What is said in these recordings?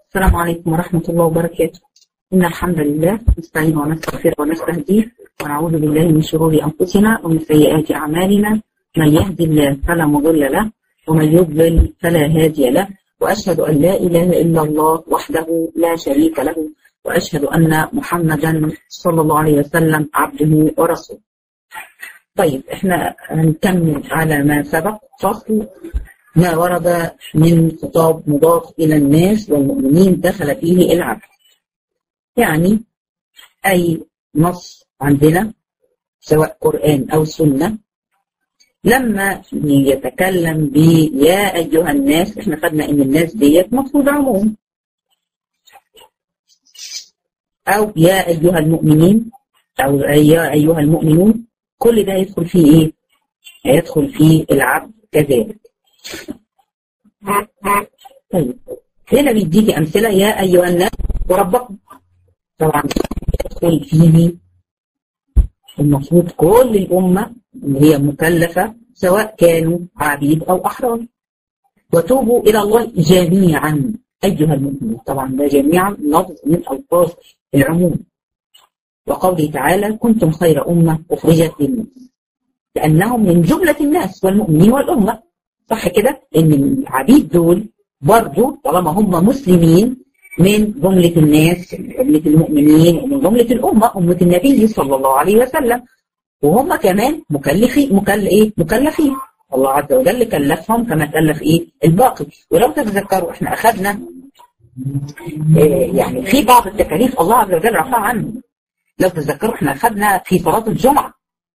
السلام عليكم ورحمة الله وبركاته. إن الحمد لله نستعين ونستغفر ونستهديه ونعوذ بالله من شرور أنفسنا ومن سيئات أعمالنا، من يهدي الله فلا مضل له ومن يضلل فلا هادي له، وأشهد أن لا إله إلا الله وحده لا شريك له، وأشهد أن محمدا صلى الله عليه وسلم عبده ورسوله. طيب احنا هنكمل على ما سبق، فصل ما ورد من خطاب مضاف إلى الناس والمؤمنين دخل فيه العبد. يعني أي نص عندنا سواء قرآن أو سنة لما يتكلم بيا أيها الناس، احنا خدنا إن الناس ديت مفروض عموم، أو يا أيها المؤمنين أو يا أيها المؤمنون، كل ده يدخل فيه إيه؟ يدخل فيه العبد كذلك. طيب هنا بيديكي أمثلة، يا أيها الناس وربكم، طبعا يدخل فيه المفروض كل الأمة اللي هي مكلفة سواء كانوا عبيد أو أحرار. وتوبوا إلى الله جميعا أيها المؤمنون، طبعا ده جميعا لفظ من ألفاظ العموم. وقوله تعالى كنتم خير أمة أخرجت للناس، لأنهم من جملة الناس والمؤمنين والأمة، صح كده؟ إن العبيد دول برضو طالما هم مسلمين من جملة الناس، من جملة المؤمنين، ومن جملة الأمة، أمة النبي صلى الله عليه وسلم، وهم كمان مكلفين. الله عز وجل كلفهم كما كلف الباقي. ولو تتذكروا احنا أخذنا يعني في بعض التكاليف الله عز وجل رفع عنه. لو تتذكروا احنا أخذنا في صلاة الجمعة،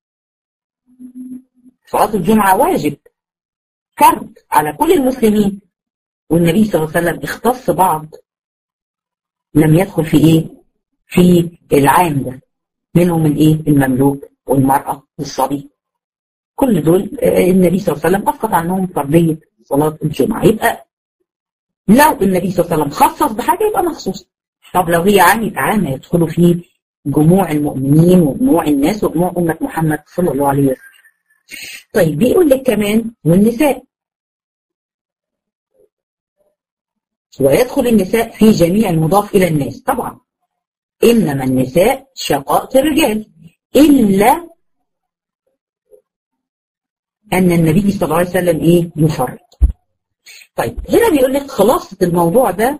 صلاة الجمعة واجب فرض على كل المسلمين، والنبي صلى الله عليه وسلم اختص بعض لم يدخل في في العام ده، منهم المملوك والمرأة والصبي، كل دول النبي صلى الله عليه وسلم أسقط عنهم فرضية صلاة الجمعة. يبقى لو النبي صلى الله عليه وسلم خصص بحاجة يبقى مخصوص. طب لو هي عام يدخلوا فيه جموع المؤمنين وجموع الناس وجموع أمة محمد صلى الله عليه وسلم. طيب بيقول لك كمان والنساء، ويدخل النساء في جميع المضاف إلى الناس. طبعا إنما النساء شقائق الرجال، إلا أن النبي صلى الله عليه وسلم يفرق. طيب هنا بيقول لك خلاصة الموضوع ده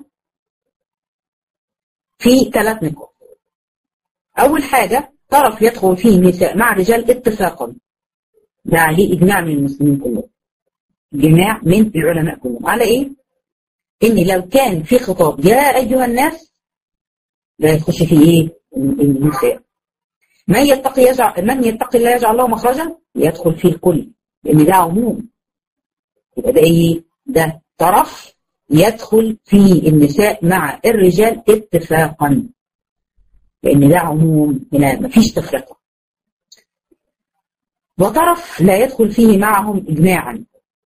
في 3 نقاط. أول حاجة طرف يدخل فيه النساء مع رجال اتفاقا، ده عليه إجماع من المسلمين كلهم، إجماع من العلماء كلهم على إن لو كان في خطاب يا أيها الناس لا يخش فيه النساء. من يتقي الله يجعل له مخرجا يدخل فيه الكل، لأن ده عموم. يبقى ده ده طرف يدخل فيه النساء مع الرجال اتفاقا، لأن ده عموم، هنا مفيش تفرقة. وطرف لا يدخل فيه معهم إجماعا،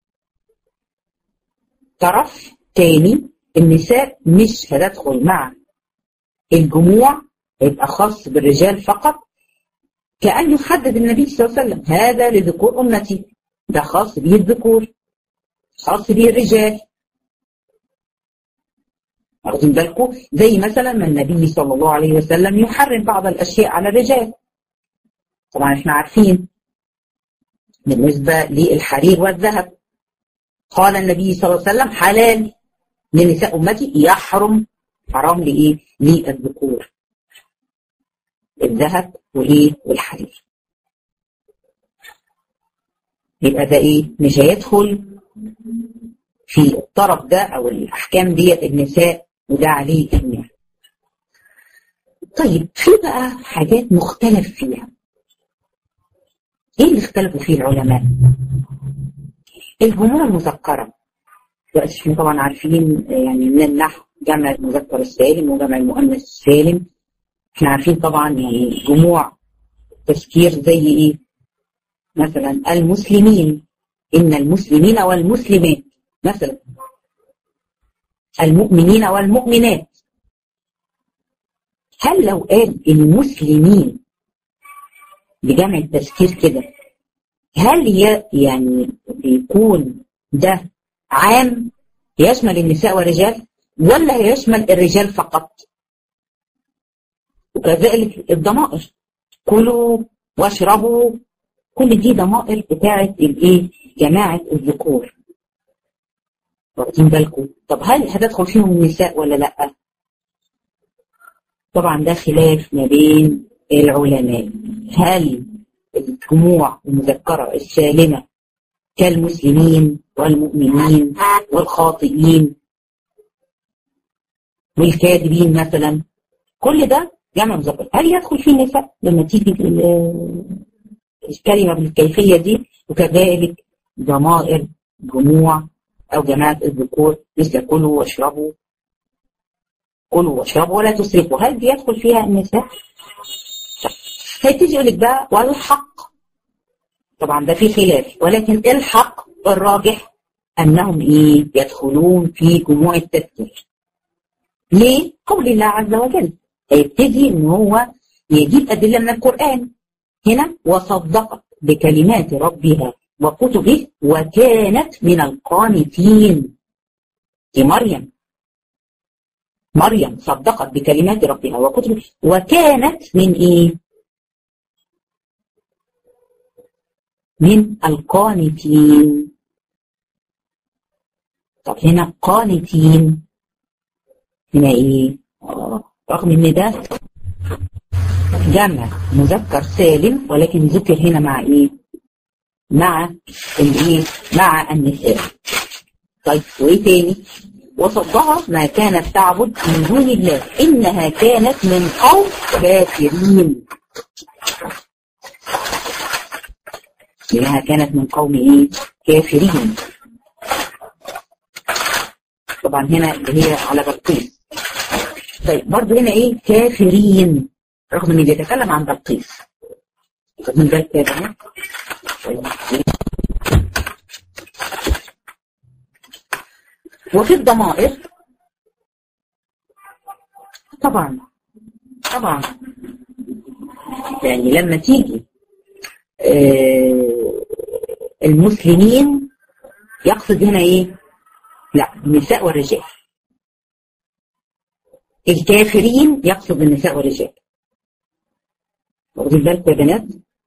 طرف تاني النساء مش هتدخل مع الجموع، يبقى خاص بالرجال فقط، كأن يحدد النبي صلى الله عليه وسلم هذا لذكور أمتي، ده خاص به الذكور، خاص به الرجال. واخدين بالكم؟ زي مثلا ما النبي صلى الله عليه وسلم يحرم بعض الأشياء على الرجال. طبعا احنا عارفين بالنسبة للحرير والذهب قال النبي صلى الله عليه وسلم حلال لنساء أمتي، يحرم حرام للذكور، الذهب والحرير. يبقى ده مش هيدخل في الطرف ده أو الأحكام ديت النساء، وده عليه إجماع. طيب في بقى حاجات مختلف فيها. ايه اللي اختلفوا فيه العلماء؟ الجموع المذكرة، احنا طبعا عارفين يعني من النحو جمع المذكر السالم وجمع المؤنث السالم. احنا عارفين طبعا يعني جموع تذكير زي مثلا المسلمين، إن المسلمين والمسلمات، مثلا المؤمنين والمؤمنات. هل لو قال المسلمين بجمع التذكير كده، هل يعني بيكون ده عام يشمل النساء والرجال؟ ولا هيشمل الرجال فقط؟ وكذلك الضمائر، كلوا واشربوا، كل دي ضمائر بتاعت الايه؟ جماعة الذكور. واخدين بالكم؟ طب هل هتدخل فيهم النساء ولا لا؟ طبعا ده خلاف ما بين العلماء. هل الجموع المذكرة السالمة كالمسلمين والمؤمنين والخاطئين والكاذبين مثلا، كل ده جمع مذكر، هل يدخل فيه النساء لما تيجي الكلمة بالكيفية دي؟ وكذلك ضمائر جموع أو جماعة الذكور مثل كلوا واشربوا، كلوا واشربوا ولا تسرفوا، هل بيدخل فيها النساء؟ هيتيجي يقول لك بقى والحق، طبعا ده في خلاف، ولكن الحق الراجح أنهم يدخلون في جموع التذكير. ليه؟ قول الله عز وجل، هيبتدي ان هو يجيب أدلة من القرآن هنا، وصدقت بكلمات ربها وكتبه وكانت من القانتين. دي مريم صدقت بكلمات ربها وكتبه وكانت من من القانتين. طب هنا قانتين هنا رغم ان ده جمع مذكر سالم، ولكن ذكر هنا مع مع مع النساء. طيب وايه تاني؟ وصدها ما كانت تعبد من دون الله انها كانت من قوم كافرين. انها كانت من قوم كافرين. طبعا هنا اللي هي على بلقيس. طيب برضه هنا كافرين، رغم انه بيتكلم عن بلقيس. من بالك يا بنات؟ وفي الضمائر طبعا يعني لما تيجي المسلمين يقصد هنا لا، النساء والرجال. الكافرين يقصد النساء والرجال. واخدين بالكم يا بنات؟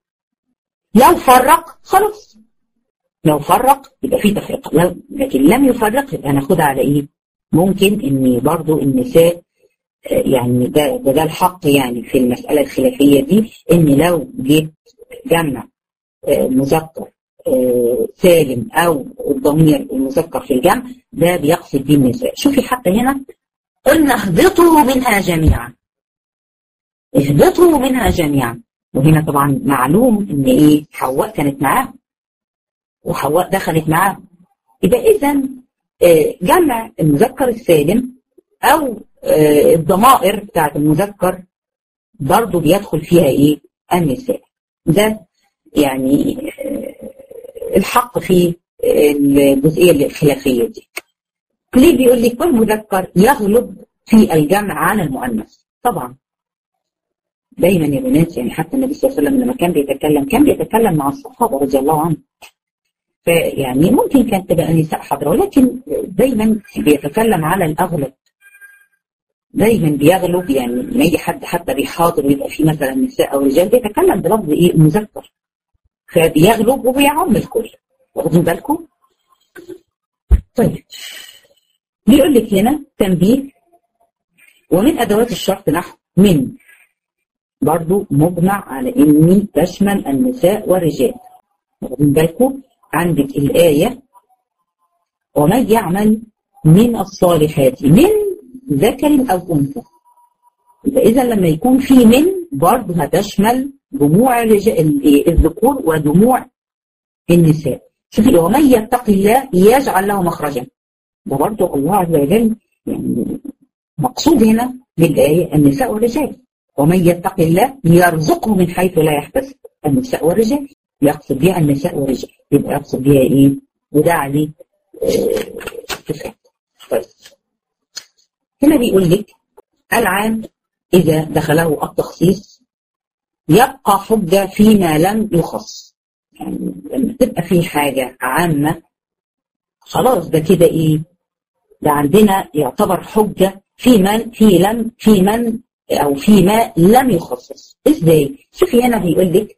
لو فرق خلاص، لو فرق يبقى في تفرقه، لكن لم يفرق يبقى هناخدها على ممكن ان برضو النساء يعني ده الحق يعني في المساله الخلافيه دي، ان لو جيت جمع مذكر سالم او الضمير المذكر في الجمع ده بيقصد به النساء. شوفي حتى هنا قلنا اهبطوا منها جميعا، اهبطوا منها جميعا، وهنا طبعا معلوم ان حواء كانت معاه وحواء دخلت معاه. يبقى اذا جمع المذكر السالم او الضمائر بتاعت المذكر برضو بيدخل فيها النساء. ده يعني الحق في الجزئية الخلافية دي. ليه بيقول لك والمذكر يغلب في الجمع عن المؤنث؟ طبعا دايما يا بنات، يعني حتى النبي صلى الله عليه وسلم لما كان بيتكلم مع الصحابة رضي الله عنهم، فيعني ممكن كانت تبقى نساء حاضرة، ولكن دايما بيتكلم على الأغلب، دايما بيغلب، يعني لما يجي حد حتى بيحاضر ويبقى فيه مثلا نساء أو رجال بيتكلم بلفظ مذكر، فبيغلب وبيعم الكل. واخدين بالكم؟ طيب بيقول لك هنا تنبيه، ومن أدوات الشرط نحو من، برضو مجمع على إني تشمل النساء والرجال. واخدين بالكم؟ عندك الآية ومن يعمل من الصالحات من ذكر أو أنثى. إذا لما يكون في من برضو هتشمل جموع الذكور ودموع النساء. شوفي ومن يتق الله يجعل له مخرجا، ده برضو الله عز وجل يعني مقصود هنا بالآية النساء والرجال. ومن يتق الله يرزقه من حيث لا يحتسب، النساء والرجال، يقصد بها النساء والرجال، يبقى يقصد بها وده عليه اتفاق. طيب هنا بيقول لك العام إذا دخله التخصيص يبقى حجة فيما لم يخص. يعني لما تبقى في حاجة عامة خلاص ده كده ده عندنا يعتبر حجة فيما لم يخصص. ازاي؟ شوفي هنا بيقول لك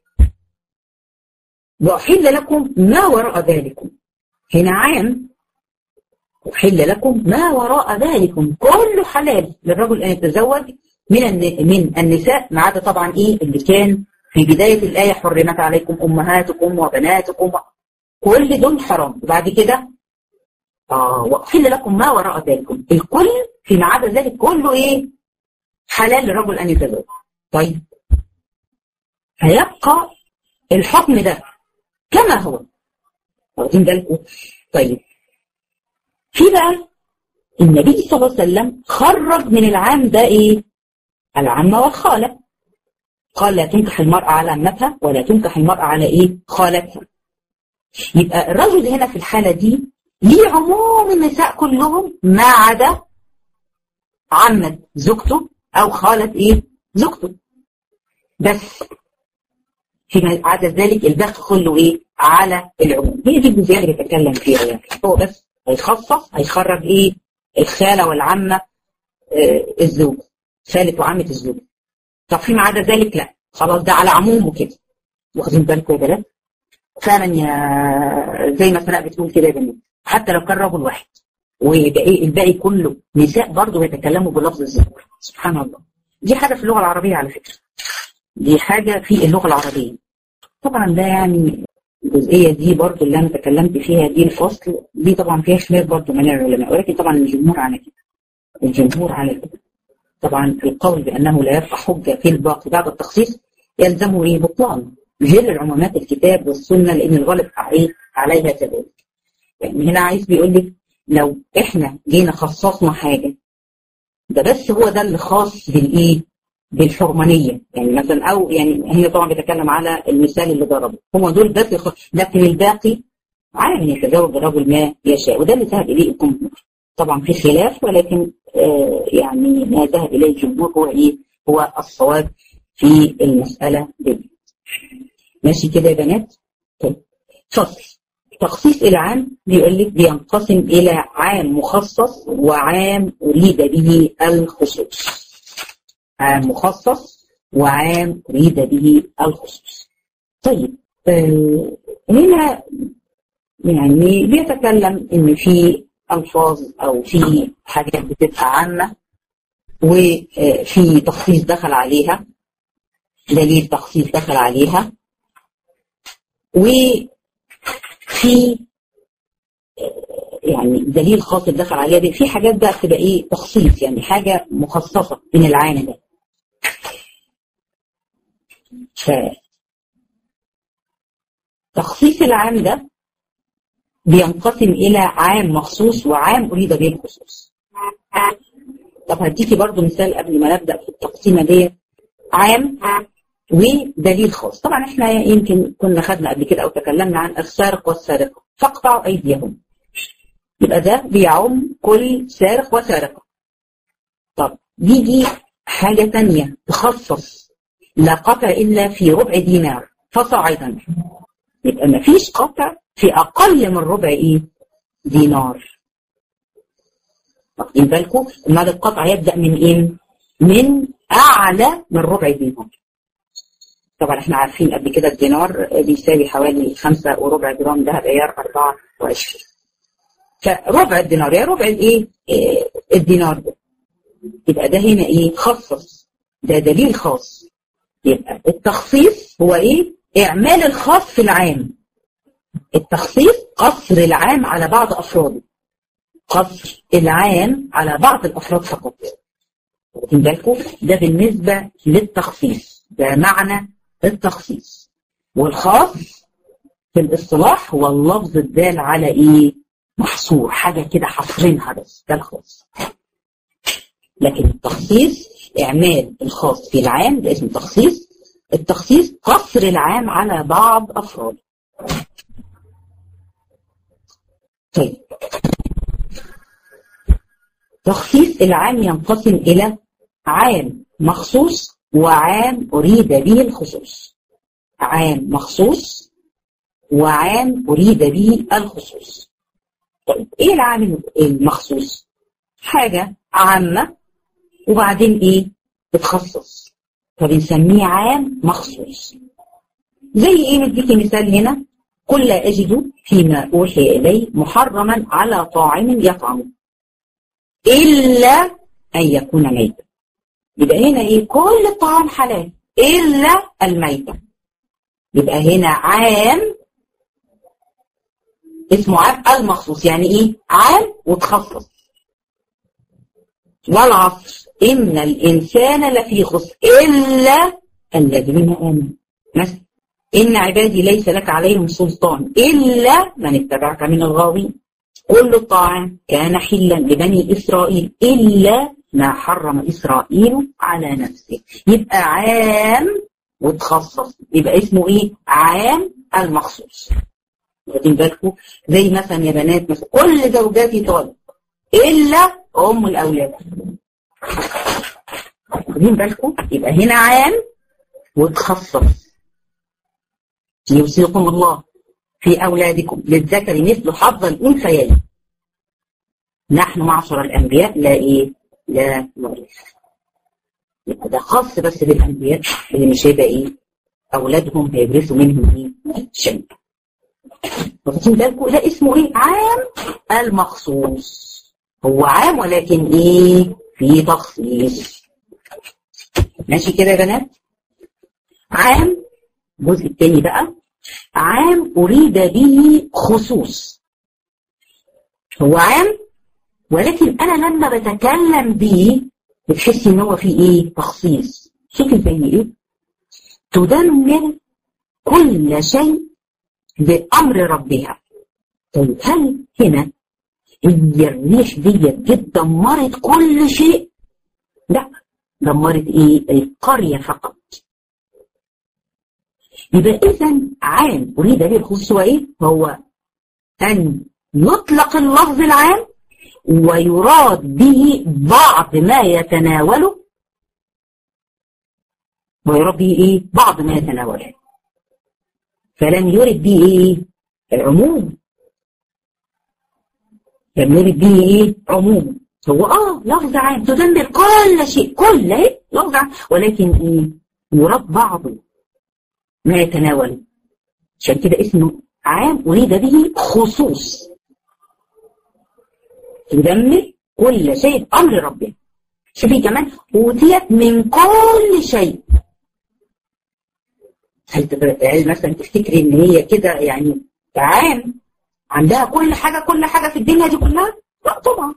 وأحل لكم ما وراء ذلكم، هنا عام، أحل لكم ما وراء ذلكم، كله حلال للرجل أن يتزوج من النساء، ما عدا طبعا ايه اللي كان في بداية الآية حرمت عليكم أمهاتكم وبناتكم، كل دول حرام. وبعد كده وأحل لكم ما وراء ذلكم، الكل فيما عدا ذلك كله ايه؟ حلال للرجل أن يتزوج. طيب هيبقى الحكم ده كما هو، واخدين بالكم؟ طيب في بقى النبي صلى الله عليه وسلم خرج من العام ده ايه؟ العمة والخالة. قال لا تنكح المرأة على عمتها ولا تنكح المرأة على ايه؟ خالتها. يبقى الرجل هنا في الحالة دي ليه عموم النساء كلهم ما عدا عمة زوجته او خالة ايه؟ زوجته. بس فيما عدا ذلك الباقي كله ايه؟ على العموم. هي دي الجزئية اللي بتكلم فيها يعني. هو بس هيخصص، هيخرج ايه؟ الخالة والعمة، الزوج، خالة وعمة الزوج. طب فيما عدا ذلك لا، خلاص ده على عمومه كده. واخدين بالكم يا بنات؟ فعلا يا زي ما سناء بتقول كده يا بنات، حتى لو كان رجل واحد والباقي كله نساء برضه يتكلموا بلفظ الزوج. سبحان الله. دي حاجة في اللغة العربية على فكرة. دي حاجة في اللغة العربية. طبعا ده يعني الجزئية دي برضه اللي أنا تكلمت فيها دي الفصل دي طبعا فيها خلاف برضه من العلماء، ولكن طبعا الجمهور على كده. الجمهور على كده. طبعا القول بأنه لا يبقى حجة في الباقي بعد التخصيص يلزمه ايه؟ بطلان جل العمومات الكتاب والسنة، لأن الغالب عليها كذلك. يعني هنا عايز بيقول لك لو احنا جينا خصصنا حاجة ده بس هو ده اللي خاص بالايه؟ بالحرمانية يعني مثلا، او يعني هي طبعا بتتكلم على المثال اللي ضربه، هم دول بس لكن الباقي عالم يتزوج الرجل ما يشاء، وده اللي ذهب اليه الجمهور. طبعا في خلاف، ولكن يعني ما ذهب اليه الجمهور هو ايه؟ هو الصواب في المسألة دي. ماشي كده يا بنات؟ طيب فصل تخصيص العام بيقول لك بينقسم إلى عام مخصص وعام أريد به الخصوص. عام مخصص وعام أريد به الخصوص. طيب هنا يعني بيتكلم إن في ألفاظ أو في حاجات بتبقى عامة وفي تخصيص دخل عليها، دليل تخصيص دخل عليها، وفي يعني دليل خاص دخل عليها دي. في حاجات بقى بتبقى ايه؟ تخصيص، يعني حاجة مخصصة من العام ده. تخصيص العام ده بينقسم إلى عام مخصوص وعام أريد به الخصوص. طب هديكي برضو مثال قبل ما نبدأ في التقسيمة دي. عام ودليل خاص. طبعا احنا يمكن كنا خدنا قبل كده او تكلمنا عن السارق والسارقة فاقطعوا ايديهم، يبقى ده بيعم كل سارق وسارقة. طب يجي حاجة تانية تخصص لا قطع الا في ربع دينار فصاعدا، يبقى ما فيش قطع في اقل من ربع ايه؟ دينار. واخدين بالكم؟ المال القطع يبدأ من ايه؟ من اعلى من ربع دينار. طبعا احنا عارفين قبل كده الدينار بيساوي حوالي 5.25 جرام دهب عيار 24. فربع الدينار يا ربع الايه؟ الدينار ده. يبقى ده هنا ايه؟ خصص، ده دليل خاص. يبقى التخصيص هو ايه؟ اعمال الخاص في العام. التخصيص قصر العام على بعض افراده، قصر العام على بعض الافراد فقط. واخدين بالكم؟ ده بالنسبه للتخصيص، ده معنى التخصيص. والخاص في الاصطلاح هو اللفظ الدال على ايه؟ محصور، حاجه كده حصرينها بس، ده الخاص. لكن التخصيص اعمال الخاص في العام ده اسمه تخصيص. التخصيص قصر العام على بعض افراده. طيب تخصيص العام ينقسم الى عام مخصوص وعام أريد به الخصوص. عام مخصوص وعام أريد به الخصوص. طيب إيه العام المخصوص؟ حاجة عامة وبعدين ايه بتخصص، فبنسميه عام مخصوص. زي ايه؟ نديكي مثال هنا: قل لا أجد فيما أوحي إلي محرما على طاعم يطعمه إلا أن يكون ميتا. يبقى هنا ايه؟ كل الطعام حلال إلا الميتة. يبقى هنا عام اسمه عام المخصوص. يعني ايه؟ عام وتخصص. والعصر إن الإنسان لفي خسر إلا الذين آمنوا. مثلا إن عبادي ليس لك عليهم سلطان إلا من اتبعك من الغاوين. كل الطعام كان حلا لبني إسرائيل إلا ما حرم إسرائيل على نفسه. يبقى عام وتخصص، يبقى اسمه إيه؟ عام المخصوص. واخدين بالكم؟ زي مثلا يا بنات مثلا كل زوجاتي طالق إلا أم الأولاد. واخدين بالكم؟ يبقى هنا عام وتخصص. يوصيكم الله في أولادكم للذكر مثل حظ الأنثيين. نحن معشر الأنبياء لا إيه؟ لا نورث. يبقى ده خاص بس بالأنبياء اللي مش هيبقى إيه؟ أولادهم هيورثوا منهم إيه؟ شيء. واخدين بالكم؟ ده اسمه إيه؟ عام المخصوص. هو عام ولكن إيه؟ في تخصيص. ماشي كده يا بنات؟ عام الجزء الثاني بقى عام أريد به خصوص. هو عام ولكن أنا لما بتكلم به بتحسي إن هو فيه إيه؟ تخصيص. شكل زي إيه؟ تدمر كل شيء بأمر ربها. طيب هل هنا الريح دي دمرت كل شيء؟ لا، دمرت إيه؟ القرية فقط. يبقى إذا عام أريد به الخصوص هو إيه؟ هو أن يطلق اللفظ العام ويراد به بعض ما يتناوله، ويراد به إيه؟ بعض ما يتناوله، فلم يرد به إيه؟ العموم. لم يرد به إيه؟ عموم. هو لفظ عام تدمر كل شيء، كل إيه؟ لفظ عام، ولكن إيه؟ يراد بعضه ما يتناوله. عشان كده اسمه عام أريد به خصوص. يدمر كل شيء أمر ربنا. شوفي كمان أوتيت من كل شيء. هل مثلا تفتكري إن هي كده يعني عام عندها كل حاجة في الدنيا دي كلها؟ لا طبعا.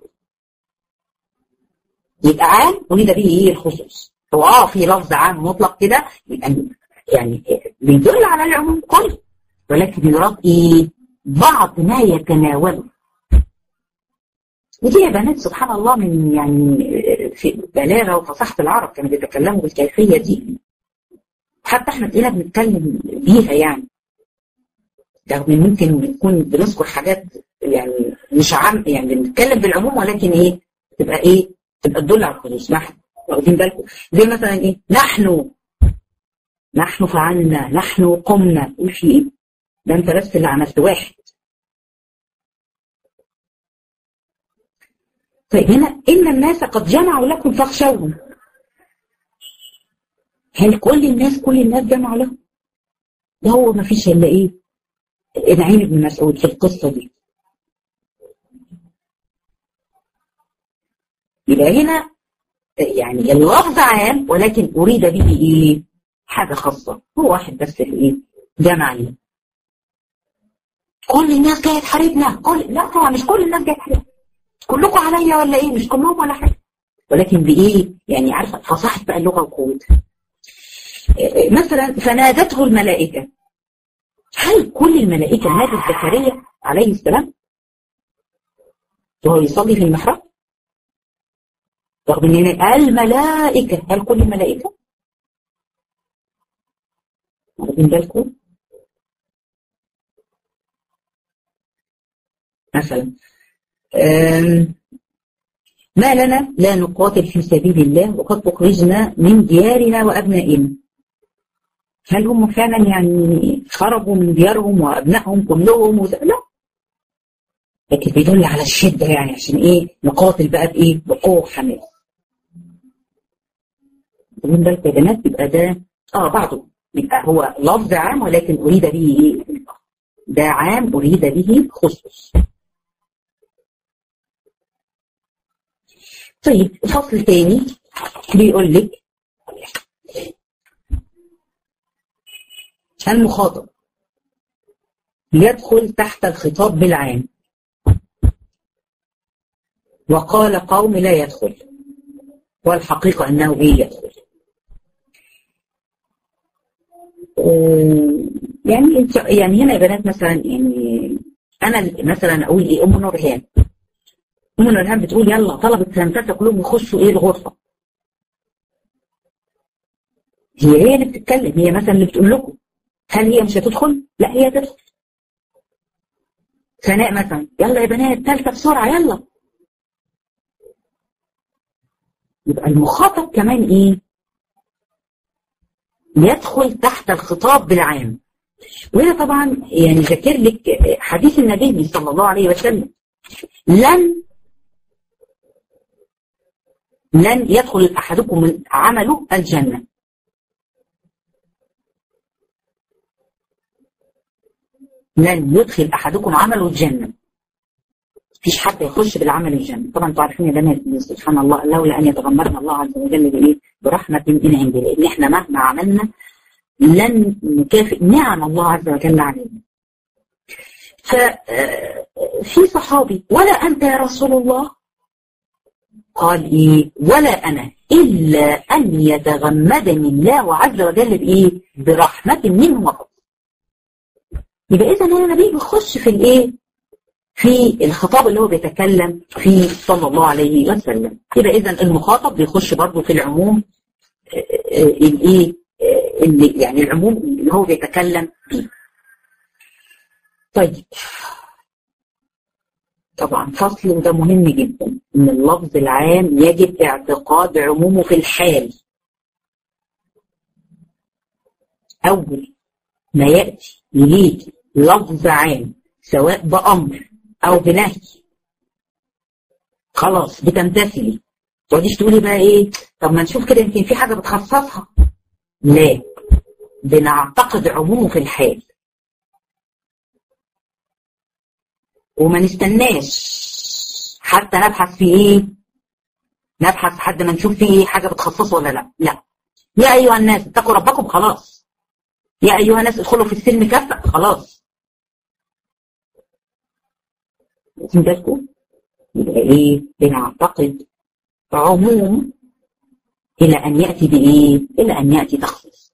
يبقى عام أريد به إيه؟ الخصوص. هو في لفظ عام مطلق كده يعني بيدل على العموم كله، ولكن يراد إيه؟ بعض ما يتناوله. ودي يا بنات سبحان الله من يعني في بلاغة وفصاحة العرب كانوا بيتكلموا بالكيفية دي. حتى احنا بقينا بنتكلم بيها يعني. رغم ممكن نكون بنذكر حاجات يعني مش عام، يعني بنتكلم بالعموم ولكن ايه؟ تبقى ايه؟ تبقى تدل على الخصوص. نحن واخدين بالكم؟ زي مثلا ايه؟ نحن فعلنا، نحن قمنا. قول في ايه؟ ده انت بس اللي عملت واحد. طيب هنا إن الناس قد جمعوا لكم فاخشوهم. هل كل الناس جمعوا لهم؟ ده هو ما فيش إلا إيه؟ نعيم بن مسعود في القصة دي. يبقى هنا يعني اللفظ عام ولكن أريد به إيه؟ حاجة خاصة. هو واحد بس اللي إيه؟ جمع لي. كل الناس جاية تحاربنا. لا طبعا مش كل الناس جاية تحاربنا. كلكم عليا ولا ايه؟ مش كلهم ولا حاجه، ولكن بايه؟ يعني عارفه فصاحه بقى اللغه وقوتها. مثلا فنادته الملائكه. هل كل الملائكه نادت زكريا عليه السلام وهو يصلي في المحراب؟ رغم ان الملائكه، هل كل الملائكه؟ واخدين بالكم؟ مثلا ما لنا لا نقاتل في سبيل الله وقد أخرجنا من ديارنا وأبنائنا. هل هم فعلا يعني خرجوا من ديارهم وأبنائهم كلهم؟ لا، لكن بيدل على الشدة، يعني عشان ايه نقاتل بقى بايه؟ بقوة وحماس. من بالك يا بنات يبقى ده بعضه يبقى هو لفظ عام ولكن أريد به ايه؟ ده عام أريد به خصوص. طيب فصل تاني بيقول لك المخاطب يدخل تحت الخطاب بالعام، وقال قوم لا يدخل، والحقيقة أنه إيه يدخل. يعني هنا يا بنات مثلا، يعني أنا مثلا أقول إيه؟ أم نورهان بتقول يلا طلبة سنتات كلهم يخشوا إيه الغرفة. هي اللي بتتكلم، هي مثلا اللي بتقول لكم. هل هي مش هتدخل؟ لا هي تدخل. سناء مثلا يلا يا بنات ثالثة بسرعة يلا. يبقى المخاطب كمان ايه؟ يدخل تحت الخطاب بالعام. وهنا طبعا يعني ذكر لك حديث النبي صلى الله عليه وسلم، لن يدخل احدكم من عمله الجنة. لن يدخل احدكم عمله الجنة. مفيش حد يخش بالعمل الجنة. طبعا انتوا عارفين يا بنات سبحان الله لولا ان يتغمرنا الله عز وجل بايه؟ برحمة من عنده، لان احنا مهما عملنا لن نكافئ نعم الله عز وجل علينا. ففي صحابي ولا انت يا رسول الله؟ قال ايه؟ ولا انا الا ان يتغمدني الله عز وجل بايه؟ برحمة منه وفضل. يبقى اذا هنا النبي بيخش في الايه؟ في الخطاب اللي هو بيتكلم فيه صلى الله عليه وسلم. يبقى اذا المخاطب بيخش برضه في العموم الايه؟ اللي يعني العموم اللي هو بيتكلم فيه. طيب طبعا فصل وده مهم جدا، ان اللفظ العام يجب اعتقاد عمومه في الحال. اول ما ياتي اليك لفظ عام سواء بامر او بنهي خلاص بتمتثلي. ما تقعديش تقولي بقى ايه طب ما نشوف كده يمكن في حاجه بتخصصها. لا، بنعتقد عمومه في الحال وما نستناش حتى نبحث في ايه، نبحث حد ما نشوف فيه ايه حاجه بتخصصه ولا لا. لا، يا ايها الناس اتقوا ربكم خلاص، يا ايها الناس ادخلوا في السلم كافه خلاص. بالكم يبقى ايه؟ بنعتقد عموم الى ان ياتي بايه؟ الى ان ياتي تخصيص.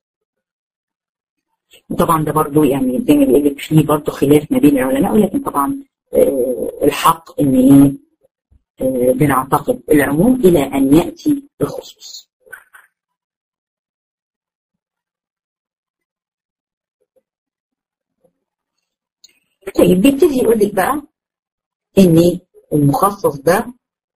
وطبعا ده برضه يعني زي ما بيقول لك فيه برضه خلاف ما بين العلماء، ولكن طبعا الحق ان ايه؟ بنعتقد العموم الى ان ياتي الخصوص. طيب بيبتدي يقول لك بقى ان المخصص ده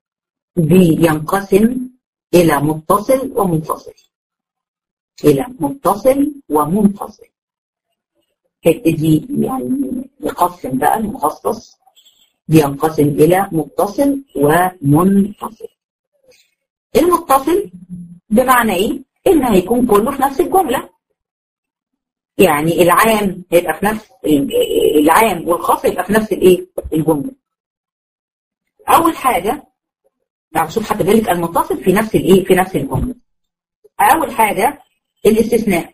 بينقسم الى متصل ومنفصل. الى متصل ومنفصل. هيبتدي يعني يقسم بقى المخصص بينقسم الى متصل ومنفصل. المتصل بمعنى ايه؟ ان هيكون كله في نفس الجمله. يعني العام هيبقى في نفس العام والخاص يبقى في نفس الايه؟ الجمله. اول حاجه يعني شوف حتى بالك المتصل في نفس الايه؟ في نفس الجمله. اول حاجه الاستثناء.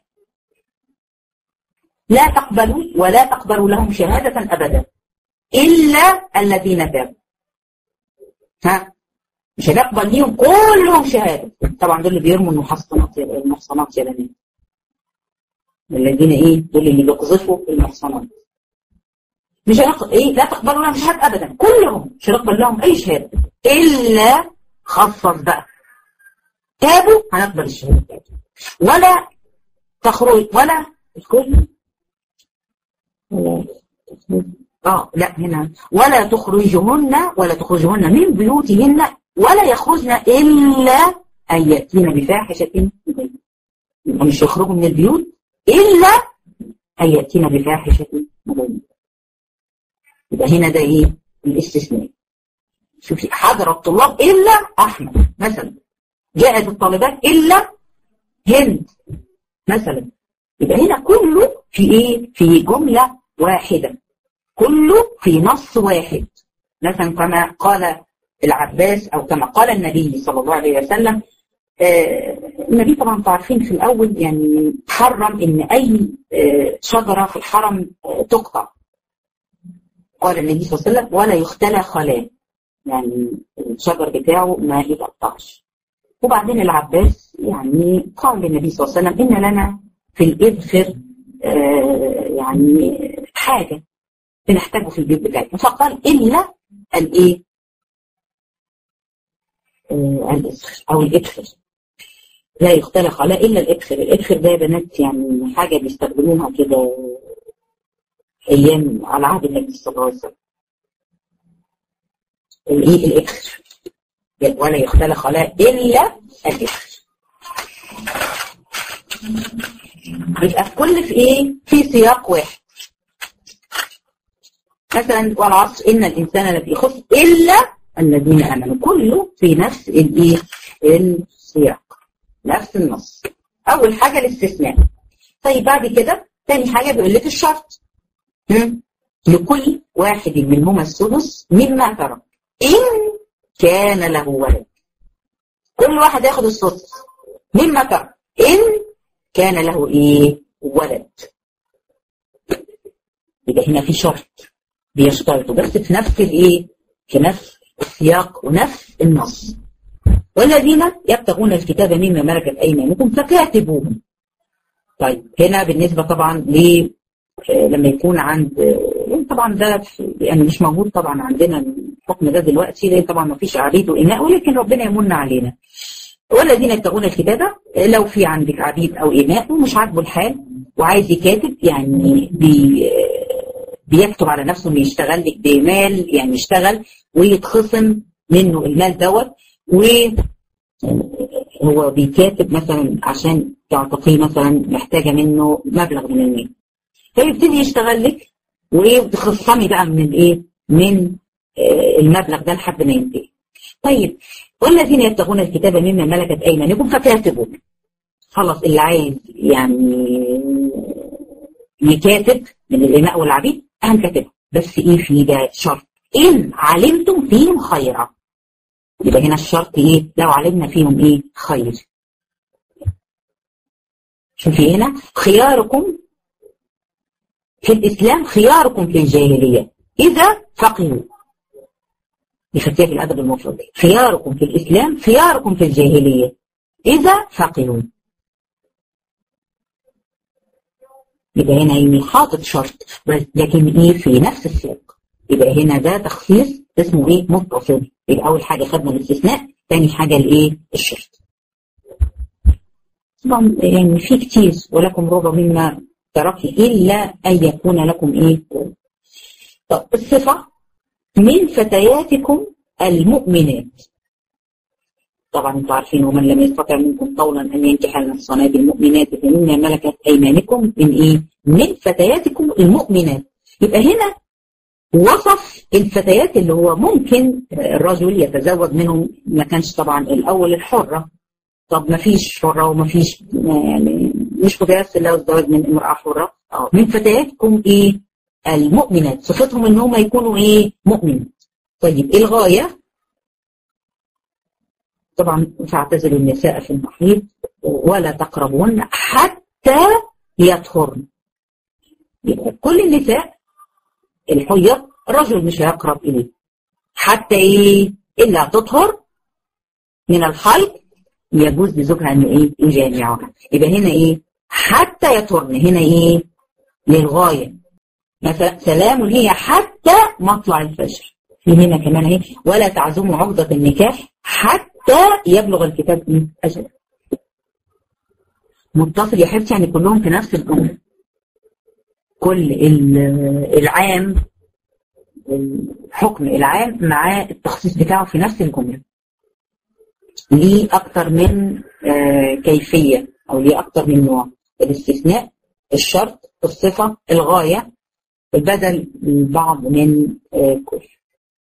لا تقبلوا ولا تقبلوا لهم شهاده ابدا الا الذين تابوا. مش هنقبل ليهم كلهم شهاده. طبعا دول اللي بيرموا المحصنات يا بنات. الذين ايه؟ دول اللي بيقذفوا المحصنات. مش هنقبل ايه؟ لا تقبلوا لهم شهاده ابدا، كلهم مش هنقبل لهم اي شهاده الا خصص بقى تابوا هنقبل الشهاده. ولا تخرج ولا الكل لا هنا ولا تخرجهن من بيوتهن ولا يخرجن الا ان ياتين بفاحشه مبينه. مش يخرجوا من البيوت الا ان ياتين بفاحشه مبينه. يبقى هنا ده ايه؟ الاستثناء. شوفي حضر الطلاب إلا أحمد مثلا، جاءت الطالبات إلا هند مثلا. يبقى هنا كله في إيه؟ في جملة واحدة، كله في نص واحد. مثلا كما قال العباس أو كما قال النبي صلى الله عليه وسلم. النبي طبعا عارفين في الأول يعني حرم إن أي شجرة في الحرم تقطع. قال النبي صلى الله عليه وسلم ولا يختلى خلاه، يعني الشجر بتاعه ما يتقطعش. وبعدين العباس يعني قال للنبي صلى الله عليه وسلم إن لنا في الإذخر يعني حاجة بنحتاجه في البيت بتاعنا، فقال إلا الإيه؟ الإذخر أو الإذخر، لا يختلف على إلا الإذخر. الإذخر ده يا بنات يعني حاجة بيستخدموها كده أيام على عهد النبي صلى الله عليه وسلم. الإيه؟ الإذخر، ولا يختلف على إلا الإذخر. يبقى كل في إيه؟ في سياق واحد. مثلا والعصر إن الإنسان لفي خسر إلا الذين آمنوا، كله في نفس الإيه؟ السياق، نفس النص. أول حاجة الاستثناء. طيب بعد كده ثاني حاجة بيقول لك الشرط. لكل واحد منهما السدس مما ترك إن كان له ولد. كل واحد ياخد السدس مما ترك إن كان له إيه؟ ولد. يبقى هنا في شرط بيشترطوا بس في نفس الإيه؟ في نفس السياق ونفس النص. والذين يبتغون الكتاب مما ملكت أيمانكم فكاتبوهم. طيب هنا بالنسبة طبعا لما يكون عند طبعا ده يعني مش موجود طبعا عندنا الحكم ده دلوقتي، لان طبعا ما فيش عبيد وإماء، ولكن ربنا يمن علينا. والذين يبتغون الكتاب، لو في عندك عبيد او إماء ومش عاجبه الحال وعايز يكاتب، يعني بيكتب على نفسه انه يشتغل لك بمال، يعني يشتغل ويتخصم منه المال دوت، وهو بيكاتب مثلا عشان تعتقيه مثلا محتاجه منه مبلغ من المال، فيبتدي يشتغل لك وتخصمي بقى من الايه؟ من المبلغ ده لحد ما ينتهي. طيب والذين يبتغون الكتاب مما ملكت ايمانكم فكاتبوا. خلاص اللي عايز يعني يكاتب من الإماء والعبيد هنكاتبه، بس ايه في ده شرط ان علمتم فيهم خيرا. يبقى هنا الشرط ايه؟ لو علمنا فيهم ايه؟ خير. شوفي هنا خياركم في الإسلام خياركم في الجاهلية إذا فقهوا. بفتية الأدب المفرد، خياركم في الإسلام خياركم في الجاهلية إذا فقهوا. يبقى هنا يعني حاطط شرط لكن إيه؟ في نفس السياق. يبقى هنا ده تخصيص اسمه إيه؟ متصل. يبقى أول حاجة خدنا الاستثناء، ثاني حاجة الإيه؟ الشرط. طبعا يعني في كتير ولكم ربع مما ترك إلا أن يكون لكم إيه؟ طب الصفة من فتياتكم المؤمنات. طبعا انتم عارفين ومن لم يستطع منكم قولا أن ينكح المحصنات المؤمنات فمما ملكت أيمانكم من إيه؟ من فتياتكم المؤمنات. يبقى هنا وصف الفتيات اللي هو ممكن الرجل يتزوج منهم، ما كانش طبعا الأول الحرة. طب ما فيش حرة وما فيش يعني مش متيسر له الزواج من امرأة حرة. من فتياتكم ايه؟ المؤمنات، صفتهم ان هم يكونوا ايه؟ مؤمنات. طيب ايه الغاية؟ طبعا فاعتزلوا النساء في المحيض ولا تقربون حتى يطهرن. يبقى كل النساء الحيض الرجل مش هيقرب اليه حتى ايه؟ الا تطهر من الحيض يجوز لزوجها ان ايه؟ يجامعها. يبقى هنا ايه؟ حتى يطهرن، هنا ايه؟ للغايه. مثلا سلام هي حتى مطلع الفجر. في هنا كمان ايه؟ ولا تعزموا عقدة النكاح حتى يبلغ الكتاب اجله. متصل يا حبيبتي، يعني كلهم في نفس الجمله. كل العام الحكم العام مع التخصيص بتاعه في نفس الجمله. ليه أكتر من كيفية أو ليه أكتر من نوع. الاستثناء، الشرط، الصفة، الغاية، البدل، بعض من كل.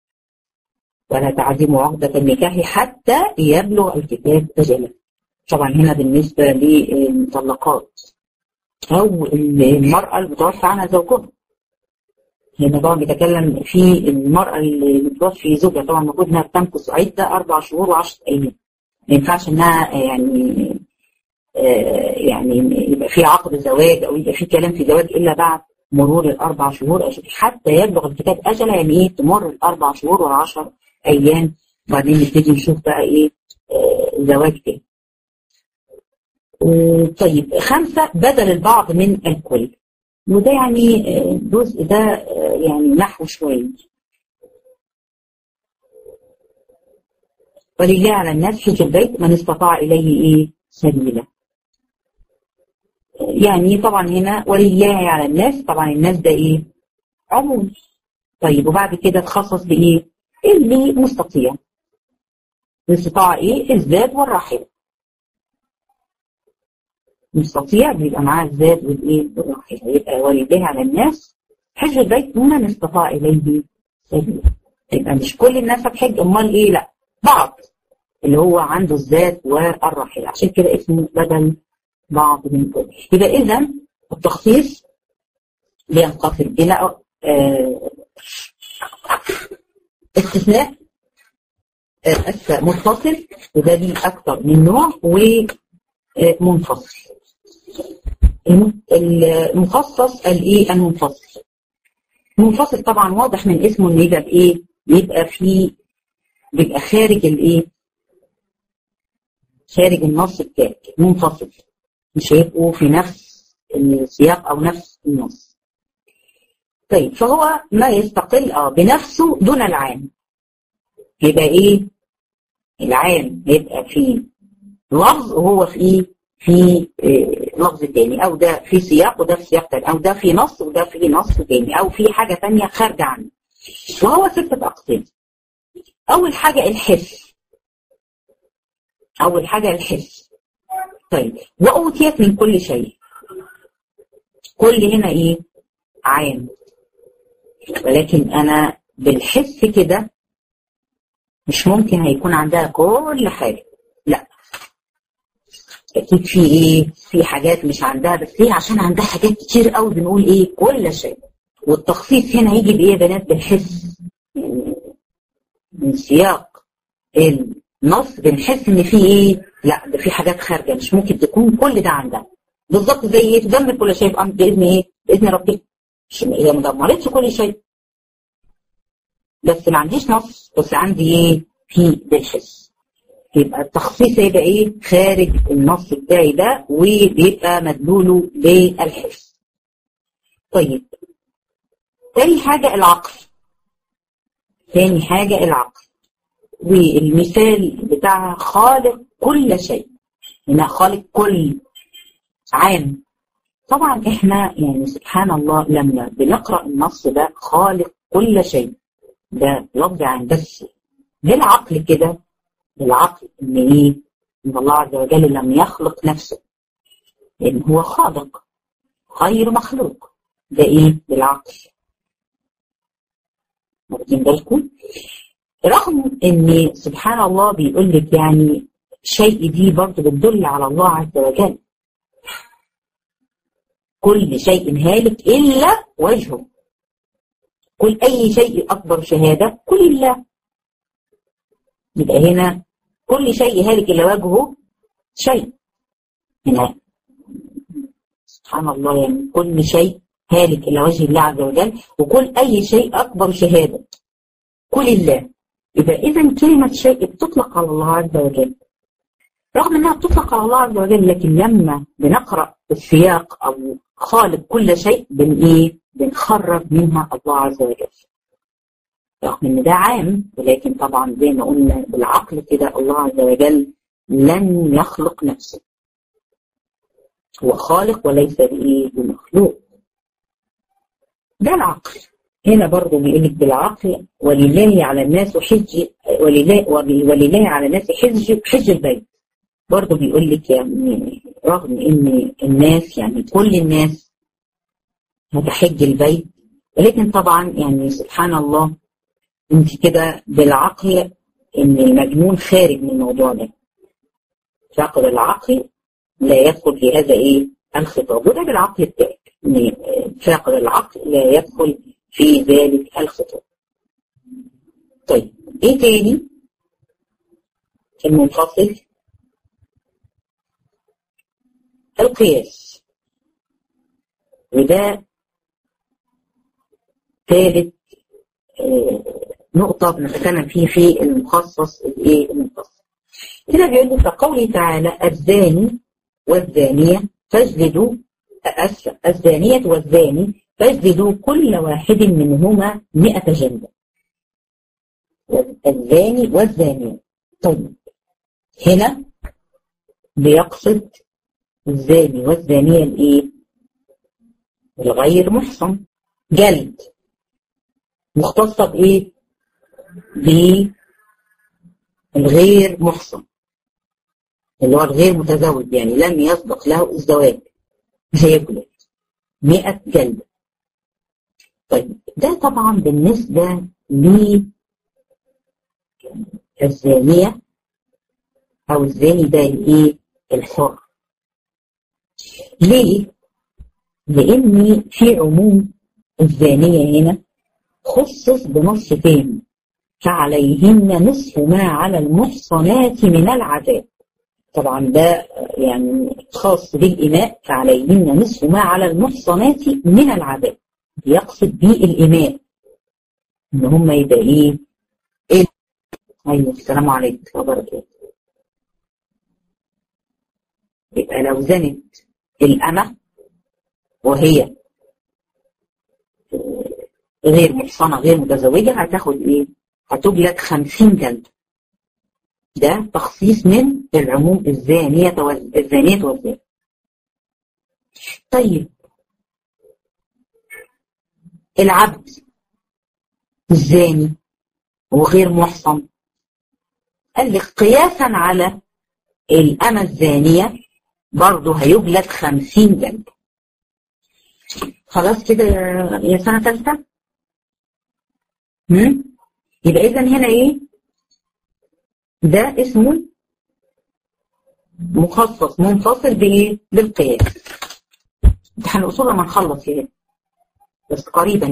ولا تعزموا عقدة النكاح حتى يبلغ الكتاب أجله. طبعا هنا بالنسبة للمطلقات أو المرأة المتوفى عنها زوجها. هنا طبعا بيتكلم في المرأة اللي متوفي زوجها، طبعا المفروض انها بتمكث عدة 4 شهور و10 أيام. ما ينفعش انها يعني يبقى في عقد زواج او يبقى في كلام في زواج الا بعد مرور ال4 شهور حتى يبلغ الكتاب اجله. يعني ايه تمر ال4 شهور و10 ايام وبعدين نبتدي نشوف بقى ايه زواج تاني. طيب 5 بدل البعض من الكل، وده يعني الجزء ده يعني نحو شويه. ولله على الناس حج البيت من استطاع اليه ايه سبيلا. يعني طبعا هنا ولله على الناس، طبعا الناس ده ايه عموم. طيب وبعد كده تخصص بايه اللي مستطيع. الاستطاعة ايه الزاد والراحلة. مستطيع بيبقى معاه الزاد والايه والراحلة. يبقى ولله على الناس حج البيت من استطاع اليه سبيلا. يبقى مش كل الناس هتحج، امال ايه؟ لا بعض اللي هو عنده الزاد والراحلة، عشان كده اسمه بدل بعض من كل. يبقى إذا التخصيص بينقسم إلى استثناء متصل، وده ليه أكثر من نوع، ومنفصل. المخصص الإيه المنفصل. المنفصل طبعا واضح من اسمه إن يبقى بإيه؟ بيبقى خارج الإيه؟ خارج النص بتاعك. منفصل مش هيبقوا في نفس السياق او نفس النص. طيب فهو ما يستقل بنفسه دون العام. يبقى ايه العام يبقى في لفظ وهو في لفظ تاني، او ده في سياق وده في سياق تاني، او ده في نص وده في نص تاني، او في حاجة تانية خارجة عنه. وهو 6 أقسام. اول حاجة الحس. طيب وأوتيت من كل شيء. كل هنا ايه عام، ولكن انا بالحس كده مش ممكن هيكون عندها كل حاجة. لا اكيد في ايه في حاجات مش عندها، بس هي عشان عندها حاجات كتير قوي بنقول ايه كل شيء. والتخصيص هنا يجي بايه يا بنات؟ بالحس. من سياق النص بنحس ان في ايه لا ده في حاجات خارجه مش ممكن تكون كل ده عندها. بالظبط زي ايه تدمر كل شيء بأمر باذن ايه باذن ربنا. هي ما دمرتش كل شيء بس ما عنديش نص، بس عندي ايه في بالحس. يبقى التخصيص هيبقى ايه خارج النص بتاعي ده وبيبقى مدلوله بالحس. طيب تاني حاجه العقل. والمثال بتاعها خالق كل شيء. هنا خالق كل عام. طبعا احنا يعني سبحان الله لما بنقرأ النص ده خالق كل شيء ده لفظ عام، بس بالعقل كده بالعقل ان ايه ان الله عز وجل لم يخلق نفسه، لان هو خالق غير مخلوق. ده ايه بالعقل. واخدين بالكم؟ رغم ان سبحان الله بيقول لك يعني شيء دي برضه بتدل على الله عز وجل. كل شيء هالك الا وجهه. كل اي شيء اكبر شهاده كل الله. يبقى هنا كل شيء هالك الا وجهه شيء. هنا سبحان الله يعني كل شيء هالك الا وجه الله عز وجل، وكل اي شيء اكبر شهاده كل الله. يبقى إذا كلمة شيء بتطلق على الله عز وجل، رغم أنها بتطلق على الله عز وجل، لكن لما بنقرأ السياق أو خالق كل شيء بنخرج منها الله عز وجل، رغم أن ده عام، ولكن طبعا زي ما قلنا بالعقل كده الله عز وجل لن يخلق نفسه. هو خالق وليس بمخلوق. ده العقل. هنا برضه بيقول لك بالعقل ولله على الناس ولله على الناس حج البيت. برضه بيقول لك يعني رغم ان الناس يعني كل الناس هتحج البيت، ولكن طبعا يعني سبحان الله انت كده بالعقل ان المجنون خارج من الموضوع ده. فاقد العقل لا يدخل في هذا الخطاب، وده بالعقل بتاعك ان فاقد العقل لا يدخل في ذلك الخطاب. طيب ايه تاني المنفصل؟ القياس، وده ثالث نقطة بنتكلم فيه في المخصص المنفصل. كده بيقول لك كقوله تعالى الزاني والزانية فاجلدوا الزانية والزاني فاجلدوا كل واحد منهما 100 جلدة. الزاني والزانية. طيب هنا بيقصد الزاني والزانية الغير محصن، جلد مختصة بالغير محصن اللي هو الغير متزوج، يعني لم يسبق له الزواج، هيجلد 100 جلدة. طيب ده طبعا بالنسبة للزانية أو الزاني ده الحر. ليه؟ لأن في عموم الزانية هنا خصص بنص تاني فعليهن نصف ما على المحصنات من العذاب. طبعا ده يعني خاص بالإماء، فعليهن نصف ما على المحصنات من العذاب، يقصد به الإماء إن هم يبقى أيوة السلام عليكم وبركاته. يبقى لو زنت الأمة وهي غير محصنة غير متزوجة هتاخد هتجلد 50 جلدة. ده تخصيص من العموم الزانية والزاني. طيب العبد الزاني وغير محصن قال لك قياسا على الأمة الزانية برضه هيجلد 50 جلدة. خلاص كده يا سنة ثالثة؟ يبقى إذا هنا ده اسمه مخصص منفصل بالقياس. امتحان الأصول لما نخلص بس قريبا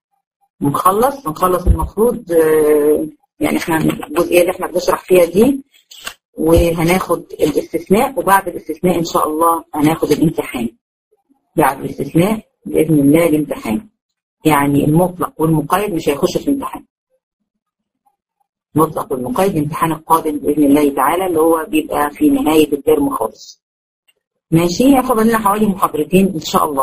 نخلص المفروض يعني احنا الجزئية اللي احنا بنشرح فيها دي، وهناخد الاستثناء، وبعد الاستثناء ان شاء الله هناخد الامتحان. بعد الاستثناء بإذن الله الامتحان، يعني المطلق والمقيد مش هيخش في الامتحان. المطلق والمقيد الامتحان القادم بإذن الله تعالى اللي هو بيبقى في نهاية الترم خالص. ماشي، فاضل لنا حوالي محاضرتين ان شاء الله.